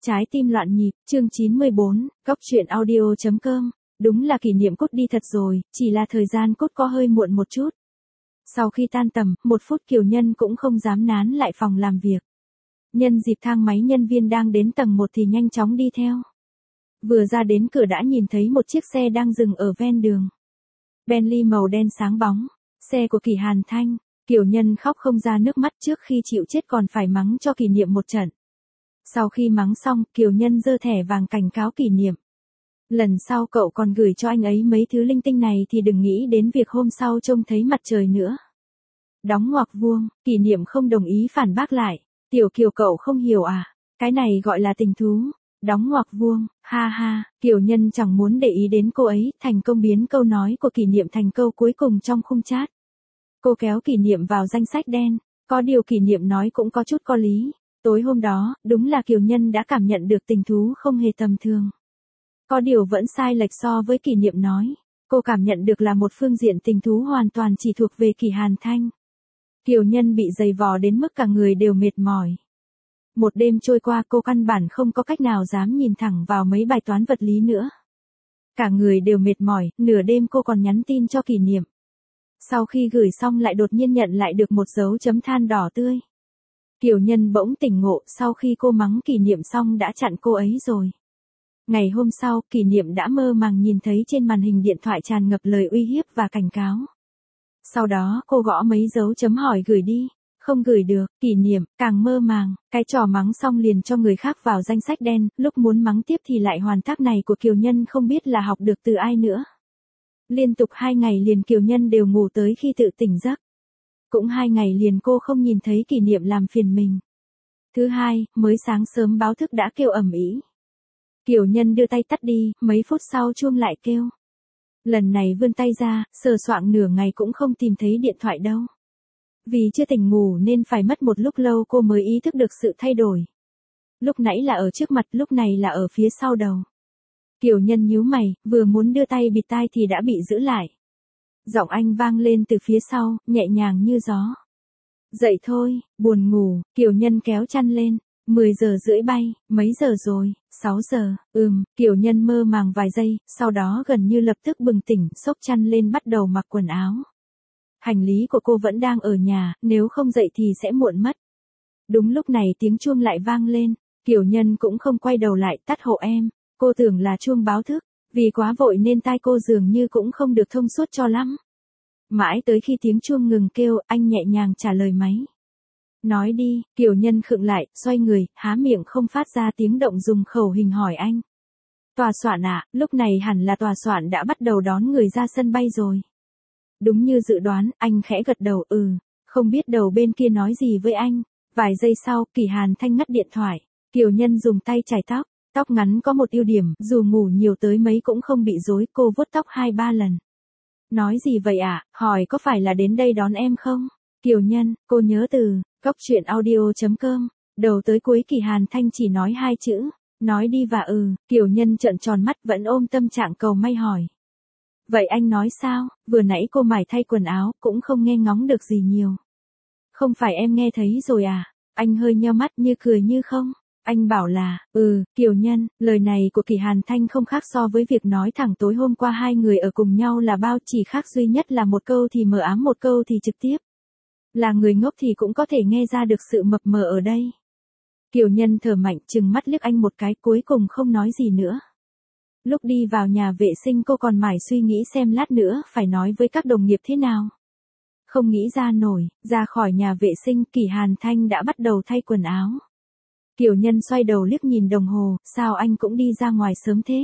Trái tim loạn nhịp, chương 94, Góc truyện audio.com. Đúng là kỷ niệm cút đi thật rồi, chỉ là thời gian cút có hơi muộn một chút. Sau khi tan tầm, 1 phút Kiều Nhân cũng không dám nán lại phòng làm việc. Nhân dịp thang máy nhân viên đang đến tầng 1 thì nhanh chóng đi theo. Vừa ra đến cửa đã nhìn thấy một chiếc xe đang dừng ở ven đường. Bentley màu đen sáng bóng, xe của Kỷ Hàn Thanh. Kiều Nhân khóc không ra nước mắt trước khi chịu chết còn phải mắng cho Kỷ Niệm một trận. Sau khi mắng xong, Kiều Nhân giơ thẻ vàng cảnh cáo Kỷ Niệm. Lần sau cậu còn gửi cho anh ấy mấy thứ linh tinh này thì đừng nghĩ đến việc hôm sau trông thấy mặt trời nữa. Đóng ngoặc vuông, Kỷ Niệm không đồng ý phản bác lại. Tiểu Kiều cậu không hiểu à, cái này gọi là tình thú. Đóng ngoặc vuông, ha ha, Kiều Nhân chẳng muốn để ý đến cô ấy, thành công biến câu nói của Kỷ Niệm thành câu cuối cùng trong khung chat. Cô kéo Kỷ Niệm vào danh sách đen, có điều Kỷ Niệm nói cũng có chút có lý. Tối hôm đó, đúng là Kiều Nhân đã cảm nhận được tình thú không hề tầm thường. Có điều vẫn sai lệch so với Kỷ Niệm nói. Cô cảm nhận được là một phương diện tình thú hoàn toàn chỉ thuộc về Kỷ Hàn Thanh. Kiều Nhân bị giày vò đến mức cả người đều mệt mỏi. Một đêm trôi qua cô căn bản không có cách nào dám nhìn thẳng vào mấy bài toán vật lý nữa. Cả người đều mệt mỏi, nửa đêm cô còn nhắn tin cho Kỷ Niệm. Sau khi gửi xong lại đột nhiên nhận lại được một dấu chấm than đỏ tươi. Kiều Nhân bỗng tỉnh ngộ sau khi cô mắng Kỷ Niệm xong đã chặn cô ấy rồi. Ngày hôm sau, Kỷ Niệm đã mơ màng nhìn thấy trên màn hình điện thoại tràn ngập lời uy hiếp và cảnh cáo. Sau đó cô gõ mấy dấu chấm hỏi gửi đi. Không gửi được, Kỷ Niệm càng mơ màng, cái trò mắng xong liền cho người khác vào danh sách đen, lúc muốn mắng tiếp thì lại hoàn tác này của Kiều Nhân không biết là học được từ ai nữa. Liên tục 2 ngày liền Kiều Nhân đều ngủ tới khi tự tỉnh giấc. Cũng 2 ngày liền cô không nhìn thấy Kỷ Niệm làm phiền mình. Thứ hai, mới sáng sớm báo thức đã kêu ầm ĩ. Kiều Nhân đưa tay tắt đi, mấy phút sau chuông lại kêu. Lần này vươn tay ra, sờ soạng nửa ngày cũng không tìm thấy điện thoại đâu. Vì chưa tỉnh ngủ nên phải mất một lúc lâu cô mới ý thức được sự thay đổi. Lúc nãy là ở trước mặt, lúc này là ở phía sau đầu. Kiều Nhân nhíu mày, vừa muốn đưa tay bịt tai thì đã bị giữ lại. Giọng anh vang lên từ phía sau, nhẹ nhàng như gió. Dậy thôi, buồn ngủ, Kiều Nhân kéo chăn lên. 10 giờ rưỡi bay, mấy giờ rồi, 6 giờ, Kiều Nhân mơ màng vài giây, sau đó gần như lập tức bừng tỉnh, xốc chăn lên bắt đầu mặc quần áo. Hành lý của cô vẫn đang ở nhà, nếu không dậy thì sẽ muộn mất. Đúng lúc này tiếng chuông lại vang lên, Kiều Nhân cũng không quay đầu lại, tắt hộ em, cô tưởng là chuông báo thức, vì quá vội nên tai cô dường như cũng không được thông suốt cho lắm. Mãi tới khi tiếng chuông ngừng kêu, anh nhẹ nhàng trả lời máy. Nói đi, Kiều Nhân khựng lại, xoay người, há miệng không phát ra tiếng động dùng khẩu hình hỏi anh. Tòa soạn ạ, lúc này hẳn là tòa soạn đã bắt đầu đón người ra sân bay rồi. Đúng như dự đoán, anh khẽ gật đầu, không biết đầu bên kia nói gì với anh. Vài giây sau, Kỷ Hàn Thanh ngắt điện thoại. Kiều Nhân dùng tay chải tóc, tóc ngắn có một ưu điểm, dù ngủ nhiều tới mấy cũng không bị rối, cô vuốt tóc 2-3 lần. Nói gì vậy ạ, hỏi có phải là đến đây đón em không? Kiều Nhân, cô nhớ từ, Góc truyện audio.com, đầu tới cuối Kỷ Hàn Thanh chỉ nói 2 chữ, nói đi và Kiều Nhân trợn tròn mắt vẫn ôm tâm trạng cầu may hỏi. Vậy anh nói sao, vừa nãy cô mải thay quần áo, cũng không nghe ngóng được gì nhiều. Không phải em nghe thấy rồi à, anh hơi nheo mắt như cười như không. Anh bảo là, Kiều Nhân, lời này của Kỷ Hàn Thanh không khác so với việc nói thẳng tối hôm qua 2 người ở cùng nhau là bao, chỉ khác duy nhất là một câu thì mờ ám một câu thì trực tiếp. Là người ngốc thì cũng có thể nghe ra được sự mập mờ ở đây. Kiều Nhân thở mạnh trừng mắt liếc anh một cái cuối cùng không nói gì nữa. Lúc đi vào nhà vệ sinh cô còn mải suy nghĩ xem lát nữa phải nói với các đồng nghiệp thế nào. Không nghĩ ra nổi, ra khỏi nhà vệ sinh Kỷ Hàn Thanh đã bắt đầu thay quần áo. Kiều Nhân xoay đầu liếc nhìn đồng hồ, sao anh cũng đi ra ngoài sớm thế?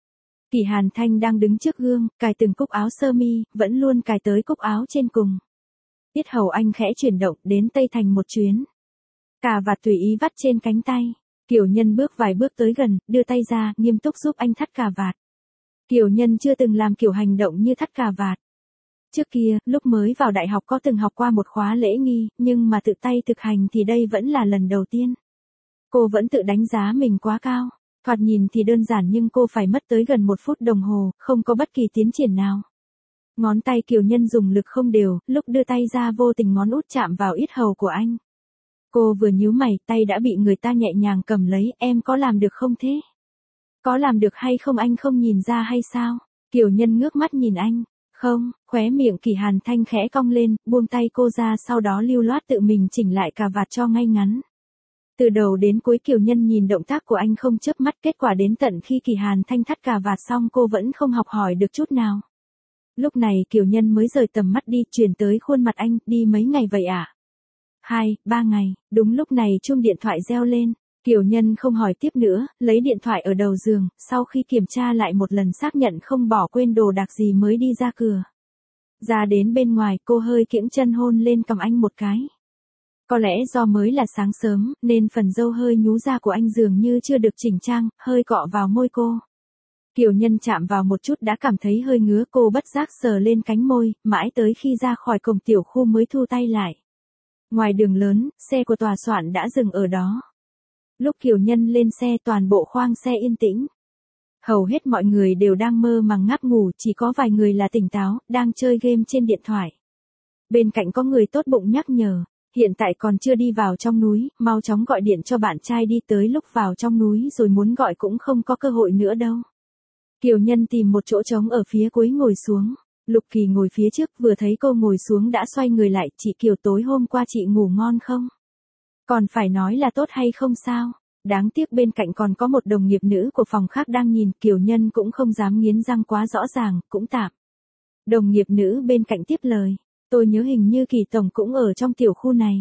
Kỷ Hàn Thanh đang đứng trước gương, cài từng cúc áo sơ mi, vẫn luôn cài tới cúc áo trên cùng. Yết hầu anh khẽ chuyển động đến Tây Thành một chuyến. Cà vạt tùy ý vắt trên cánh tay. Kiều Nhân bước vài bước tới gần, đưa tay ra, nghiêm túc giúp anh thắt cà vạt. Kiều Nhân chưa từng làm kiểu hành động như thắt cà vạt. Trước kia, lúc mới vào đại học có từng học qua một khóa lễ nghi, nhưng mà tự tay thực hành thì đây vẫn là lần đầu tiên. Cô vẫn tự đánh giá mình quá cao. Thoạt nhìn thì đơn giản nhưng cô phải mất tới gần 1 phút đồng hồ, không có bất kỳ tiến triển nào. Ngón tay Kiều Nhân dùng lực không đều, lúc đưa tay ra vô tình ngón út chạm vào yết hầu của anh. Cô vừa nhíu mày, tay đã bị người ta nhẹ nhàng cầm lấy, em có làm được không thế? Có làm được hay không anh không nhìn ra hay sao? Kiều Nhân ngước mắt nhìn anh. Không, khóe miệng Kỳ Hàn Thanh khẽ cong lên, buông tay cô ra sau đó lưu loát tự mình chỉnh lại cà vạt cho ngay ngắn. Từ đầu đến cuối Kiều Nhân nhìn động tác của anh không chớp mắt, kết quả đến tận khi Kỳ Hàn Thanh thắt cà vạt xong cô vẫn không học hỏi được chút nào. Lúc này Kiều Nhân mới rời tầm mắt đi, chuyển tới khuôn mặt anh, đi mấy ngày vậy ạ? 2-3 ngày, đúng lúc này chuông điện thoại reo lên. Kiều Nhân không hỏi tiếp nữa, lấy điện thoại ở đầu giường, sau khi kiểm tra lại một lần xác nhận không bỏ quên đồ đạc gì mới đi ra cửa. Ra đến bên ngoài cô hơi kiễng chân hôn lên cằm anh một cái. Có lẽ do mới là sáng sớm, nên phần râu hơi nhú ra của anh dường như chưa được chỉnh trang, hơi cọ vào môi cô. Kiều Nhân chạm vào một chút đã cảm thấy hơi ngứa, cô bất giác sờ lên cánh môi, mãi tới khi ra khỏi cổng tiểu khu mới thu tay lại. Ngoài đường lớn, xe của tòa soạn đã dừng ở đó. Lúc Kiều Nhân lên xe toàn bộ khoang xe yên tĩnh. Hầu hết mọi người đều đang mơ màng ngáp ngủ, chỉ có vài người là tỉnh táo, đang chơi game trên điện thoại. Bên cạnh có người tốt bụng nhắc nhở, hiện tại còn chưa đi vào trong núi, mau chóng gọi điện cho bạn trai đi, tới lúc vào trong núi rồi muốn gọi cũng không có cơ hội nữa đâu. Kiều Nhân tìm một chỗ trống ở phía cuối ngồi xuống. Lục Kỳ ngồi phía trước, vừa thấy cô ngồi xuống đã xoay người lại, chị Kiều tối hôm qua chị ngủ ngon không? Còn phải nói là tốt hay không sao? Đáng tiếc bên cạnh còn có một đồng nghiệp nữ của phòng khác đang nhìn, Kiều Nhân cũng không dám nghiến răng quá rõ ràng, cũng tạm. Đồng nghiệp nữ bên cạnh tiếp lời, tôi nhớ hình như Kỳ tổng cũng ở trong tiểu khu này.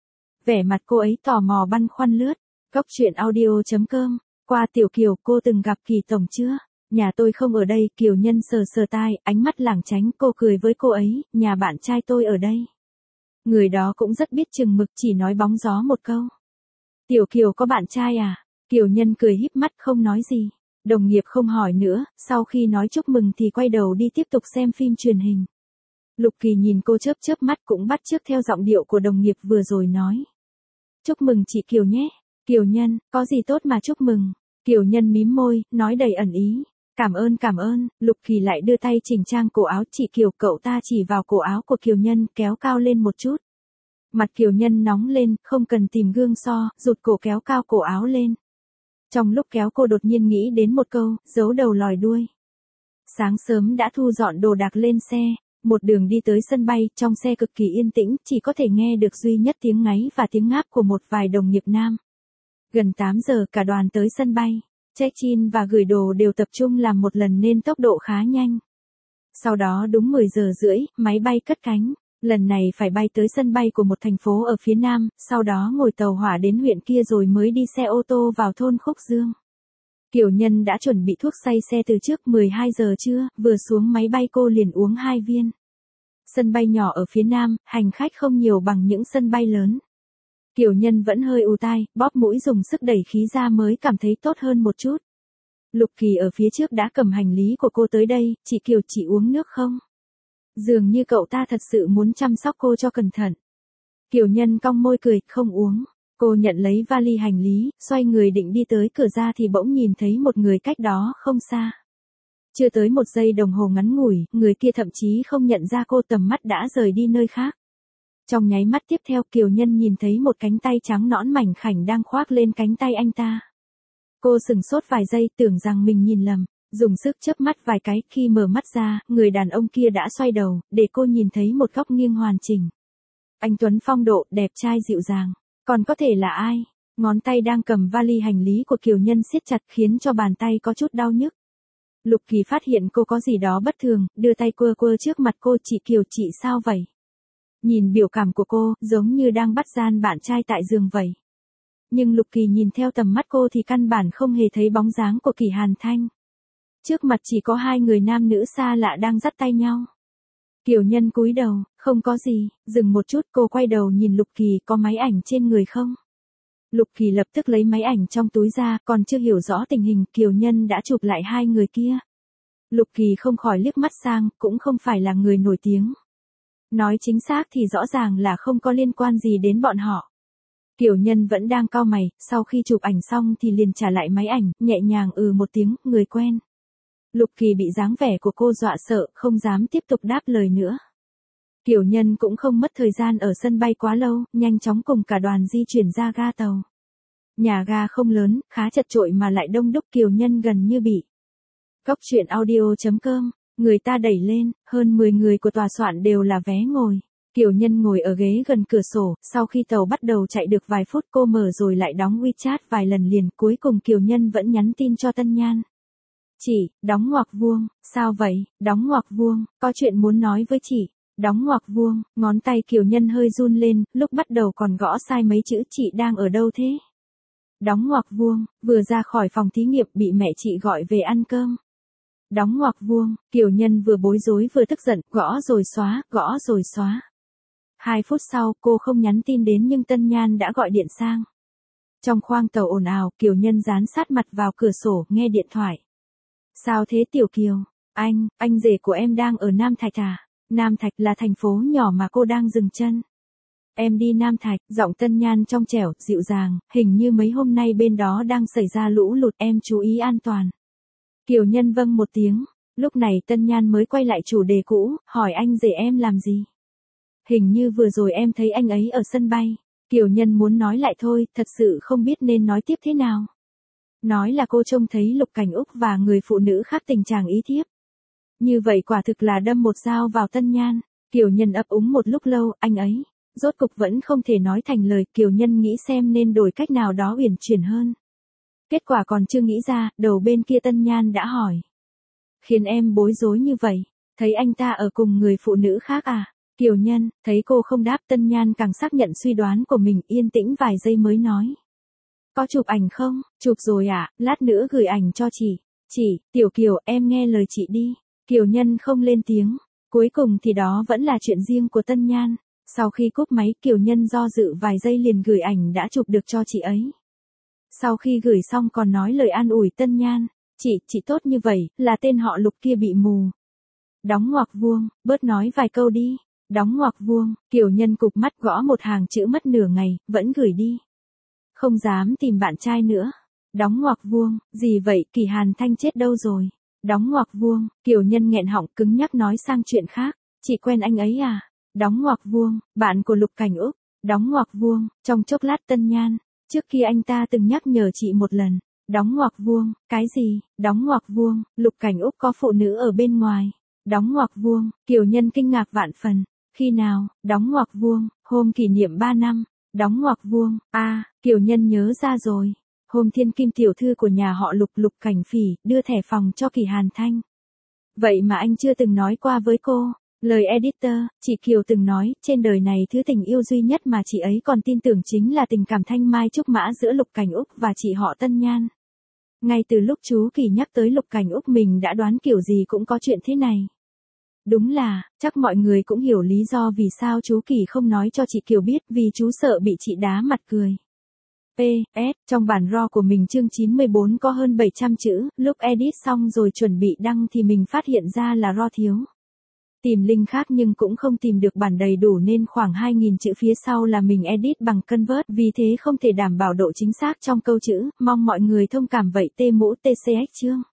Vẻ mặt cô ấy tò mò băn khoăn lướt, Cóc truyện audio.com, qua Tiểu Kiều, cô từng gặp Kỳ tổng chưa? Nhà tôi không ở đây, Kiều Nhân sờ sờ tai, ánh mắt lảng tránh, cô cười với cô ấy, nhà bạn trai tôi ở đây. Người đó cũng rất biết chừng mực, chỉ nói bóng gió một câu. Tiểu Kiều có bạn trai à? Kiều Nhân cười híp mắt không nói gì. Đồng nghiệp không hỏi nữa, sau khi nói chúc mừng thì quay đầu đi tiếp tục xem phim truyền hình. Lục Kỳ nhìn cô chớp chớp mắt cũng bắt chước theo giọng điệu của đồng nghiệp vừa rồi nói. Chúc mừng chị Kiều nhé. Kiều Nhân, có gì tốt mà chúc mừng. Kiều Nhân mím môi, nói đầy ẩn ý. Cảm ơn, Lục Kỳ lại đưa tay chỉnh trang cổ áo chị Kiều, cậu ta chỉ vào cổ áo của Kiều Nhân kéo cao lên một chút. Mặt Kiều Nhân nóng lên, không cần tìm gương so, rụt cổ kéo cao cổ áo lên. Trong lúc kéo cô đột nhiên nghĩ đến một câu, giấu đầu lòi đuôi. Sáng sớm đã thu dọn đồ đạc lên xe, một đường đi tới sân bay, trong xe cực kỳ yên tĩnh, chỉ có thể nghe được duy nhất tiếng ngáy và tiếng ngáp của một vài đồng nghiệp nam. Gần 8 giờ cả đoàn tới sân bay. Check-in và gửi đồ đều tập trung làm một lần nên tốc độ khá nhanh. Sau đó đúng 10 giờ rưỡi, máy bay cất cánh. Lần này phải bay tới sân bay của một thành phố ở phía nam, sau đó ngồi tàu hỏa đến huyện kia rồi mới đi xe ô tô vào thôn Khúc Dương. Kiều Nhân đã chuẩn bị thuốc say xe từ trước 12 giờ trưa, vừa xuống máy bay cô liền uống 2 viên. Sân bay nhỏ ở phía nam, hành khách không nhiều bằng những sân bay lớn. Kiều Nhân vẫn hơi ù tai, bóp mũi dùng sức đẩy khí ra mới cảm thấy tốt hơn một chút. Lục Kỳ ở phía trước đã cầm hành lý của cô tới đây, chị Kiều chị uống nước không? Dường như cậu ta thật sự muốn chăm sóc cô cho cẩn thận. Kiều Nhân cong môi cười, không uống. Cô nhận lấy vali hành lý, xoay người định đi tới cửa ra thì bỗng nhìn thấy một người cách đó không xa. Chưa tới một giây đồng hồ ngắn ngủi, người kia thậm chí không nhận ra cô, tầm mắt đã rời đi nơi khác. Trong nháy mắt tiếp theo Kiều Nhân nhìn thấy một cánh tay trắng nõn mảnh khảnh đang khoác lên cánh tay anh ta. Cô sừng sốt vài giây tưởng rằng mình nhìn lầm, dùng sức chớp mắt vài cái, khi mở mắt ra, người đàn ông kia đã xoay đầu, để cô nhìn thấy một góc nghiêng hoàn chỉnh. Anh tuấn phong độ, đẹp trai dịu dàng, còn có thể là ai? Ngón tay đang cầm vali hành lý của Kiều Nhân siết chặt khiến cho bàn tay có chút đau nhức. Lục Kỳ phát hiện cô có gì đó bất thường, đưa tay quơ quơ trước mặt cô, chị Kiều chị sao vậy? Nhìn biểu cảm của cô, giống như đang bắt gian bạn trai tại giường vậy. Nhưng Lục Kỳ nhìn theo tầm mắt cô thì căn bản không hề thấy bóng dáng của Kỳ Hàn Thanh. Trước mặt chỉ có hai người nam nữ xa lạ đang dắt tay nhau. Kiều Nhân cúi đầu, không có gì, dừng một chút cô quay đầu nhìn Lục Kỳ, có máy ảnh trên người không? Lục Kỳ lập tức lấy máy ảnh trong túi ra, còn chưa hiểu rõ tình hình, Kiều Nhân đã chụp lại hai người kia. Lục Kỳ không khỏi liếc mắt sang, cũng không phải là người nổi tiếng. Nói chính xác thì rõ ràng là không có liên quan gì đến bọn họ. Kiều Nhân vẫn đang cau mày, sau khi chụp ảnh xong thì liền trả lại máy ảnh, nhẹ nhàng một tiếng, người quen. Lục Kỳ bị dáng vẻ của cô dọa sợ, không dám tiếp tục đáp lời nữa. Kiều Nhân cũng không mất thời gian ở sân bay quá lâu, nhanh chóng cùng cả đoàn di chuyển ra ga tàu. Nhà ga không lớn, khá chật chội mà lại đông đúc, Kiều Nhân gần như bị Cóc truyện audio.com, người ta đẩy lên, hơn 10 người của tòa soạn đều là vé ngồi. Kiều Nhân ngồi ở ghế gần cửa sổ, sau khi tàu bắt đầu chạy được vài phút cô mở rồi lại đóng WeChat vài lần liền, cuối cùng Kiều Nhân vẫn nhắn tin cho Tân Nhan. Chị, đóng ngoặc vuông, sao vậy, đóng ngoặc vuông, có chuyện muốn nói với chị. Đóng ngoặc vuông, ngón tay Kiều Nhân hơi run lên, lúc bắt đầu còn gõ sai mấy chữ, chị đang ở đâu thế? Đóng ngoặc vuông, vừa ra khỏi phòng thí nghiệm bị mẹ chị gọi về ăn cơm. Đóng ngoặc vuông, Kiều Nhân vừa bối rối vừa tức giận, gõ rồi xóa, gõ rồi xóa. 2 phút sau, cô không nhắn tin đến nhưng Tân Nhan đã gọi điện sang. Trong khoang tàu ồn ào, Kiều Nhân dán sát mặt vào cửa sổ, nghe điện thoại. Sao thế Tiểu Kiều? Anh rể của em đang ở Nam Thạch à? Nam Thạch là thành phố nhỏ mà cô đang dừng chân. Em đi Nam Thạch, giọng Tân Nhan trong trẻo, dịu dàng, hình như mấy hôm nay bên đó đang xảy ra lũ lụt, em chú ý an toàn. Kiều Nhân vâng một tiếng, lúc này Tân Nhan mới quay lại chủ đề cũ, hỏi anh rể em làm gì? Hình như vừa rồi em thấy anh ấy ở sân bay. Kiều Nhân muốn nói lại thôi, thật sự không biết nên nói tiếp thế nào. Nói là cô trông thấy Lục Cảnh Úc và người phụ nữ khác tình trạng ý thiếp. Như vậy quả thực là đâm một dao vào Tân Nhan. Kiều Nhân ấp úng một lúc lâu, anh ấy, rốt cục vẫn không thể nói thành lời. Kiều Nhân nghĩ xem nên đổi cách nào đó uyển chuyển hơn. Kết quả còn chưa nghĩ ra, đầu bên kia Tân Nhan đã hỏi. Khiến em bối rối như vậy, thấy anh ta ở cùng người phụ nữ khác à? Kiều Nhân, thấy cô không đáp, Tân Nhan càng xác nhận suy đoán của mình, yên tĩnh vài giây mới nói. Có chụp ảnh không? Chụp rồi ạ, lát nữa gửi ảnh cho chị. Chị, Tiểu Kiều, em nghe lời chị đi. Kiều Nhân không lên tiếng. Cuối cùng thì đó vẫn là chuyện riêng của Tân Nhan. Sau khi cúp máy, Kiều Nhân do dự vài giây liền gửi ảnh đã chụp được cho chị ấy. Sau khi gửi xong còn nói lời an ủi Tân Nhan. Chị tốt như vậy, là tên họ Lục kia bị mù. Đóng ngoặc vuông, bớt nói vài câu đi. Đóng ngoặc vuông, Kiều Nhân cụp mắt gõ một hàng chữ mất nửa ngày, vẫn gửi đi. Không dám tìm bạn trai nữa. Đóng ngoặc vuông, gì vậy, Kỳ Hàn Thanh chết đâu rồi? Đóng ngoặc vuông, Kiều Nhân nghẹn họng cứng nhắc nói sang chuyện khác. Chị quen anh ấy à? Đóng ngoặc vuông, bạn của Lục Cảnh Úc. Đóng ngoặc vuông, trong chốc lát Tân Nhan. Trước kia anh ta từng nhắc nhở chị một lần. Đóng ngoặc vuông, cái gì? Đóng ngoặc vuông, Lục Cảnh Úc có phụ nữ ở bên ngoài. Đóng ngoặc vuông, Kiều Nhân kinh ngạc vạn phần. Khi nào? Đóng ngoặc vuông, hôm kỷ niệm 3 năm. Đóng ngoặc vuông, Kiều Nhân nhớ ra rồi. Hôm Thiên Kim tiểu thư của nhà họ Lục, Lục Cảnh Phỉ, đưa thẻ phòng cho Kỳ Hàn Thanh. Vậy mà anh chưa từng nói qua với cô. Lời editor, chị Kiều từng nói, trên đời này thứ tình yêu duy nhất mà chị ấy còn tin tưởng chính là tình cảm thanh mai trúc mã giữa Lục Cảnh Úc và chị họ Tân Nhan. Ngay từ lúc chú Kỳ nhắc tới Lục Cảnh Úc mình đã đoán kiểu gì cũng có chuyện thế này. Đúng là, chắc mọi người cũng hiểu lý do vì sao chú Kỳ không nói cho chị Kiều biết, vì chú sợ bị chị đá mặt cười. PS, trong bản RAW của mình chương 94 có hơn 700 chữ, lúc edit xong rồi chuẩn bị đăng thì mình phát hiện ra là RAW thiếu. Tìm link khác nhưng cũng không tìm được bản đầy đủ nên khoảng 2.000 chữ phía sau là mình edit bằng Convert, vì thế không thể đảm bảo độ chính xác trong câu chữ, mong mọi người thông cảm vậy. T mũ TCX chương.